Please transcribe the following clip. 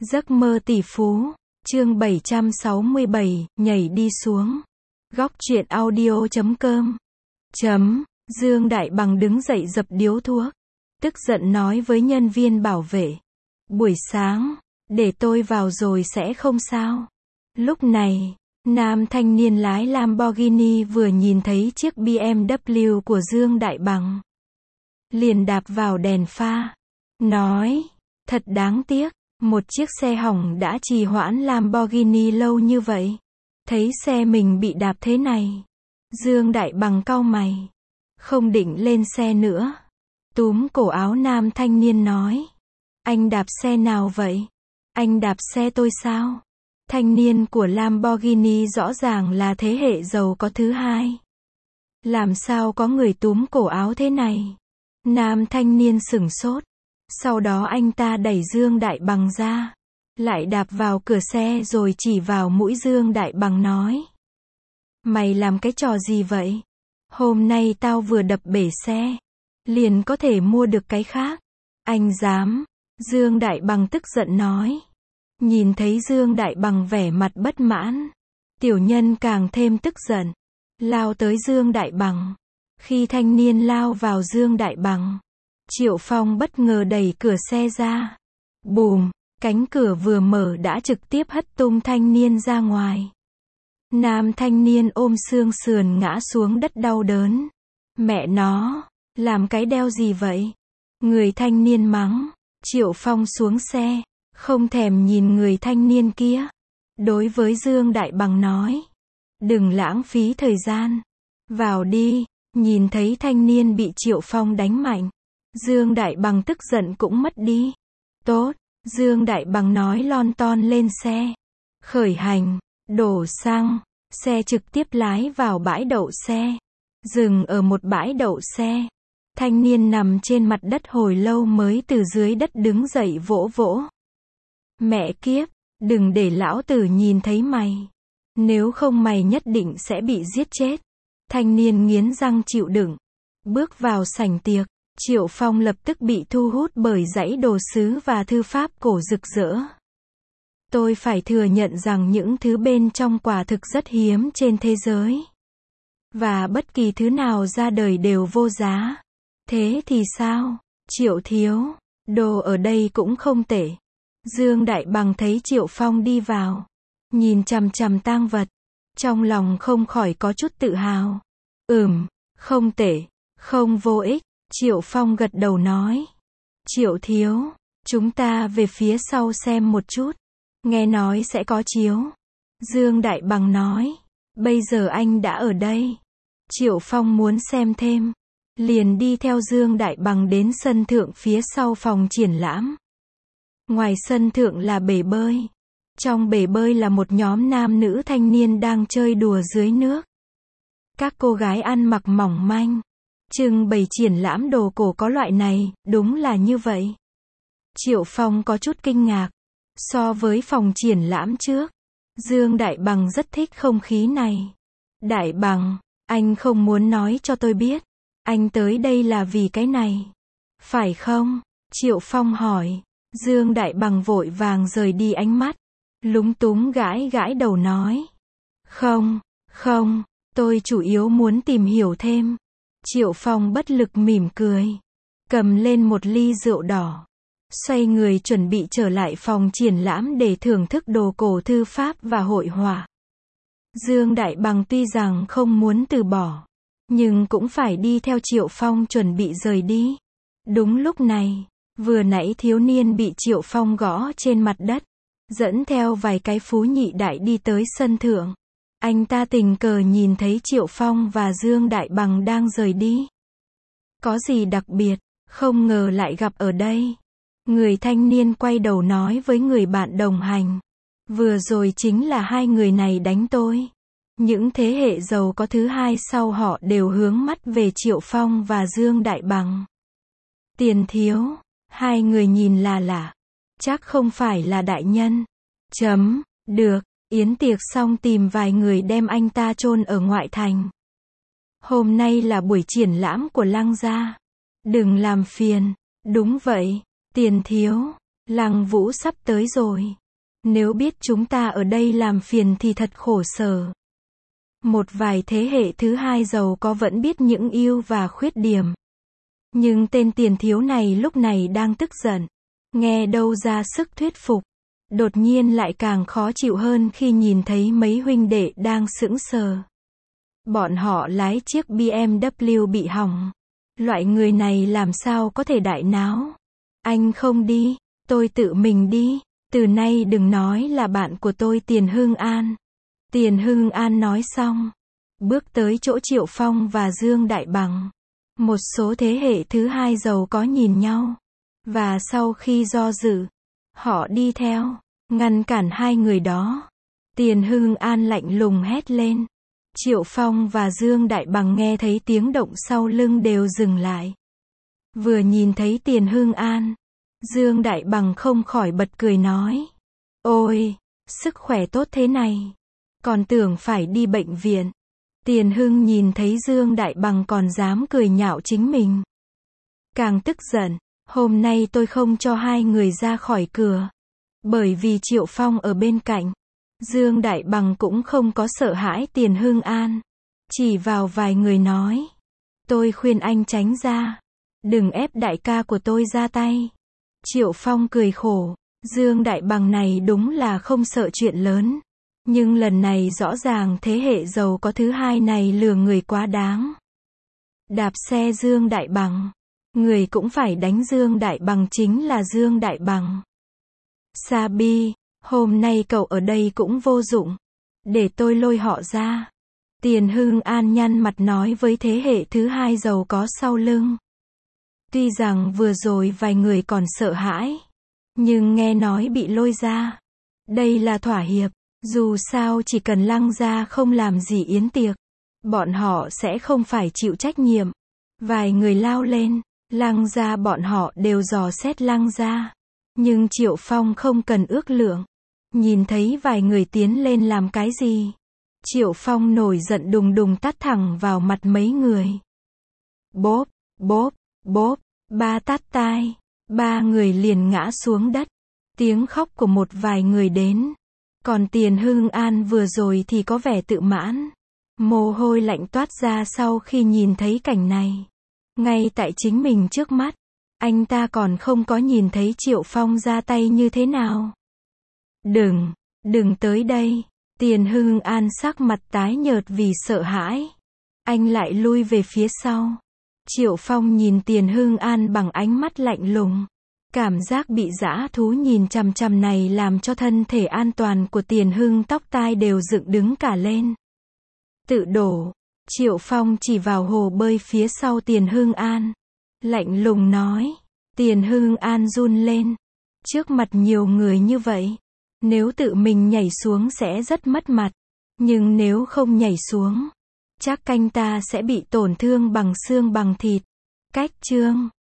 Giấc mơ tỷ phú, chương 767, nhảy đi xuống. Góc truyện audio.com. Dương Đại Bằng đứng dậy dập điếu thuốc. Tức giận nói với nhân viên bảo vệ. Buổi sáng, để tôi vào rồi sẽ không sao. Lúc này, nam thanh niên lái Lamborghini vừa nhìn thấy chiếc BMW của Dương Đại Bằng. Liền đạp vào đèn pha. Nói, thật đáng tiếc. Một chiếc xe hỏng đã trì hoãn Lamborghini lâu như vậy. Thấy xe mình bị đạp thế này, Dương Đại Bằng cau mày, không định lên xe nữa. Túm cổ áo nam thanh niên nói, anh đạp xe nào vậy? Anh đạp xe tôi sao? Thanh niên của Lamborghini rõ ràng là thế hệ giàu có thứ hai. Làm sao có người túm cổ áo thế này? Nam thanh niên sửng sốt. Sau đó anh ta đẩy Dương Đại Bằng ra, lại đạp vào cửa xe rồi chỉ vào mũi Dương Đại Bằng nói. Mày làm cái trò gì vậy? Hôm nay tao vừa đập bể xe, liền có thể mua được cái khác. Anh dám? Dương Đại Bằng tức giận nói. Nhìn thấy Dương Đại Bằng vẻ mặt bất mãn, tiểu nhân càng thêm tức giận, lao tới Dương Đại Bằng. Khi thanh niên lao vào Dương Đại Bằng, Triệu Phong bất ngờ đẩy cửa xe ra. Bùm, cánh cửa vừa mở đã trực tiếp hất tung thanh niên ra ngoài. Nam thanh niên ôm xương sườn ngã xuống đất đau đớn. Mẹ nó, làm cái đeo gì vậy? Người thanh niên mắng. Triệu Phong xuống xe, không thèm nhìn người thanh niên kia. Đối với Dương Đại Bằng nói, đừng lãng phí thời gian. Vào đi. Nhìn thấy thanh niên bị Triệu Phong đánh mạnh, Dương Đại Bằng tức giận cũng mất đi. Tốt, Dương Đại Bằng nói lon ton lên xe. Khởi hành, đổ xăng, xe trực tiếp lái vào bãi đậu xe. Dừng ở một bãi đậu xe. Thanh niên nằm trên mặt đất hồi lâu mới từ dưới đất đứng dậy vỗ vỗ. Mẹ kiếp, đừng để lão tử nhìn thấy mày. Nếu không mày nhất định sẽ bị giết chết. Thanh niên nghiến răng chịu đựng. Bước vào sảnh tiệc. Triệu Phong lập tức bị thu hút bởi dãy đồ sứ và thư pháp cổ rực rỡ. Tôi phải thừa nhận rằng những thứ bên trong quả thực rất hiếm trên thế giới. Và bất kỳ thứ nào ra đời đều vô giá. Thế thì sao? Triệu thiếu, đồ ở đây cũng không tệ. Dương Đại Bằng thấy Triệu Phong đi vào, nhìn chằm chằm tang vật, trong lòng không khỏi có chút tự hào. Không tệ, không vô ích. Triệu Phong gật đầu nói. Triệu thiếu, chúng ta về phía sau xem một chút. Nghe nói sẽ có chiếu. Dương Đại Bằng nói. Bây giờ anh đã ở đây. Triệu Phong muốn xem thêm. Liền đi theo Dương Đại Bằng đến sân thượng phía sau phòng triển lãm. Ngoài sân thượng là bể bơi. Trong bể bơi là một nhóm nam nữ thanh niên đang chơi đùa dưới nước. Các cô gái ăn mặc mỏng manh. Trưng bày triển lãm đồ cổ có loại này, đúng là như vậy. Triệu Phong có chút kinh ngạc. So với phòng triển lãm trước, Dương Đại Bằng rất thích không khí này. Đại Bằng, anh không muốn nói cho tôi biết, anh tới đây là vì cái này, phải không? Triệu Phong hỏi. Dương Đại Bằng vội vàng rời đi ánh mắt, lúng túng gãi gãi đầu nói. Không, tôi chủ yếu muốn tìm hiểu thêm. Triệu Phong bất lực mỉm cười, cầm lên một ly rượu đỏ, xoay người chuẩn bị trở lại phòng triển lãm để thưởng thức đồ cổ thư pháp và hội họa. Dương Đại Bằng tuy rằng không muốn từ bỏ, nhưng cũng phải đi theo Triệu Phong chuẩn bị rời đi. Đúng lúc này, vừa nãy thiếu niên bị Triệu Phong gõ trên mặt đất, dẫn theo vài cái phú nhị đại đi tới sân thượng. Anh ta tình cờ nhìn thấy Triệu Phong và Dương Đại Bằng đang rời đi. Có gì đặc biệt, không ngờ lại gặp ở đây. Người thanh niên quay đầu nói với người bạn đồng hành. Vừa rồi chính là hai người này đánh tôi. Những thế hệ giàu có thứ hai sau họ đều hướng mắt về Triệu Phong và Dương Đại Bằng. Tiền thiếu, hai người nhìn là lạ. Chắc không phải là đại nhân. Được. Yến tiệc xong tìm vài người đem anh ta chôn ở ngoại thành. Hôm nay là buổi triển lãm của Lăng gia. Đừng làm phiền. Đúng vậy, tiền thiếu. Lăng Vũ sắp tới rồi. Nếu biết chúng ta ở đây làm phiền thì thật khổ sở. Một vài thế hệ thứ hai giàu có vẫn biết những ưu và khuyết điểm. Nhưng tên tiền thiếu này lúc này đang tức giận. Nghe đâu ra sức thuyết phục. Đột nhiên lại càng khó chịu hơn khi nhìn thấy mấy huynh đệ đang sững sờ. Bọn họ lái chiếc BMW bị hỏng. Loại người này làm sao có thể đại náo. Anh không đi, tôi tự mình đi. Từ nay đừng nói là bạn của tôi Tiền Hưng An. Tiền Hưng An nói xong. Bước tới chỗ Triệu Phong và Dương Đại Bằng. Một số thế hệ thứ hai giàu có nhìn nhau. Và sau khi do dự, họ đi theo, ngăn cản hai người đó. Tiền Hưng An lạnh lùng hét lên. Triệu Phong và Dương Đại Bằng nghe thấy tiếng động sau lưng đều dừng lại. Vừa nhìn thấy Tiền Hưng An, Dương Đại Bằng không khỏi bật cười nói. Ôi, sức khỏe tốt thế này. Còn tưởng phải đi bệnh viện. Tiền Hưng nhìn thấy Dương Đại Bằng còn dám cười nhạo chính mình. Càng tức giận, hôm nay tôi không cho hai người ra khỏi cửa. Bởi vì Triệu Phong ở bên cạnh. Dương Đại Bằng cũng không có sợ hãi Tiền Hưng An. Chỉ vào vài người nói. Tôi khuyên anh tránh ra. Đừng ép đại ca của tôi ra tay. Triệu Phong cười khổ. Dương Đại Bằng này đúng là không sợ chuyện lớn. Nhưng lần này rõ ràng thế hệ giàu có thứ hai này lừa người quá đáng. Đạp xe Dương Đại Bằng. Người cũng phải đánh Dương Đại Bằng chính là Dương Đại Bằng. Sabi, hôm nay cậu ở đây cũng vô dụng. Để tôi lôi họ ra. Tiền Hưng An nhăn mặt nói với thế hệ thứ hai giàu có sau lưng. Tuy rằng vừa rồi vài người còn sợ hãi. Nhưng nghe nói bị lôi ra. Đây là thỏa hiệp. Dù sao chỉ cần Lăng gia không làm gì yến tiệc. Bọn họ sẽ không phải chịu trách nhiệm. Vài người lao lên. Lăng gia bọn họ đều dò xét Lăng gia. Nhưng Triệu Phong không cần ước lượng. Nhìn thấy vài người tiến lên làm cái gì. Triệu Phong nổi giận đùng đùng tát thẳng vào mặt mấy người. Bốp, bốp, bốp, ba tát tai. Ba người liền ngã xuống đất. Tiếng khóc của một vài người đến. Còn Tiền Hưng An vừa rồi thì có vẻ tự mãn. Mồ hôi lạnh toát ra sau khi nhìn thấy cảnh này. Ngay tại chính mình trước mắt. Anh ta còn không có nhìn thấy Triệu Phong ra tay như thế nào. Đừng tới đây. Tiền Hưng An sắc mặt tái nhợt vì sợ hãi. Anh lại lui về phía sau. Triệu Phong nhìn Tiền Hưng An bằng ánh mắt lạnh lùng. Cảm giác bị dã thú nhìn chằm chằm này làm cho thân thể an toàn của Tiền Hưng tóc tai đều dựng đứng cả lên. Tự đổ. Triệu Phong chỉ vào hồ bơi phía sau Tiền Hưng An. Lạnh lùng nói. Tiền Hưng An run lên. Trước mặt nhiều người như vậy. Nếu tự mình nhảy xuống sẽ rất mất mặt. Nhưng nếu không nhảy xuống. Chắc anh ta sẽ bị tổn thương bằng xương bằng thịt. Cách chương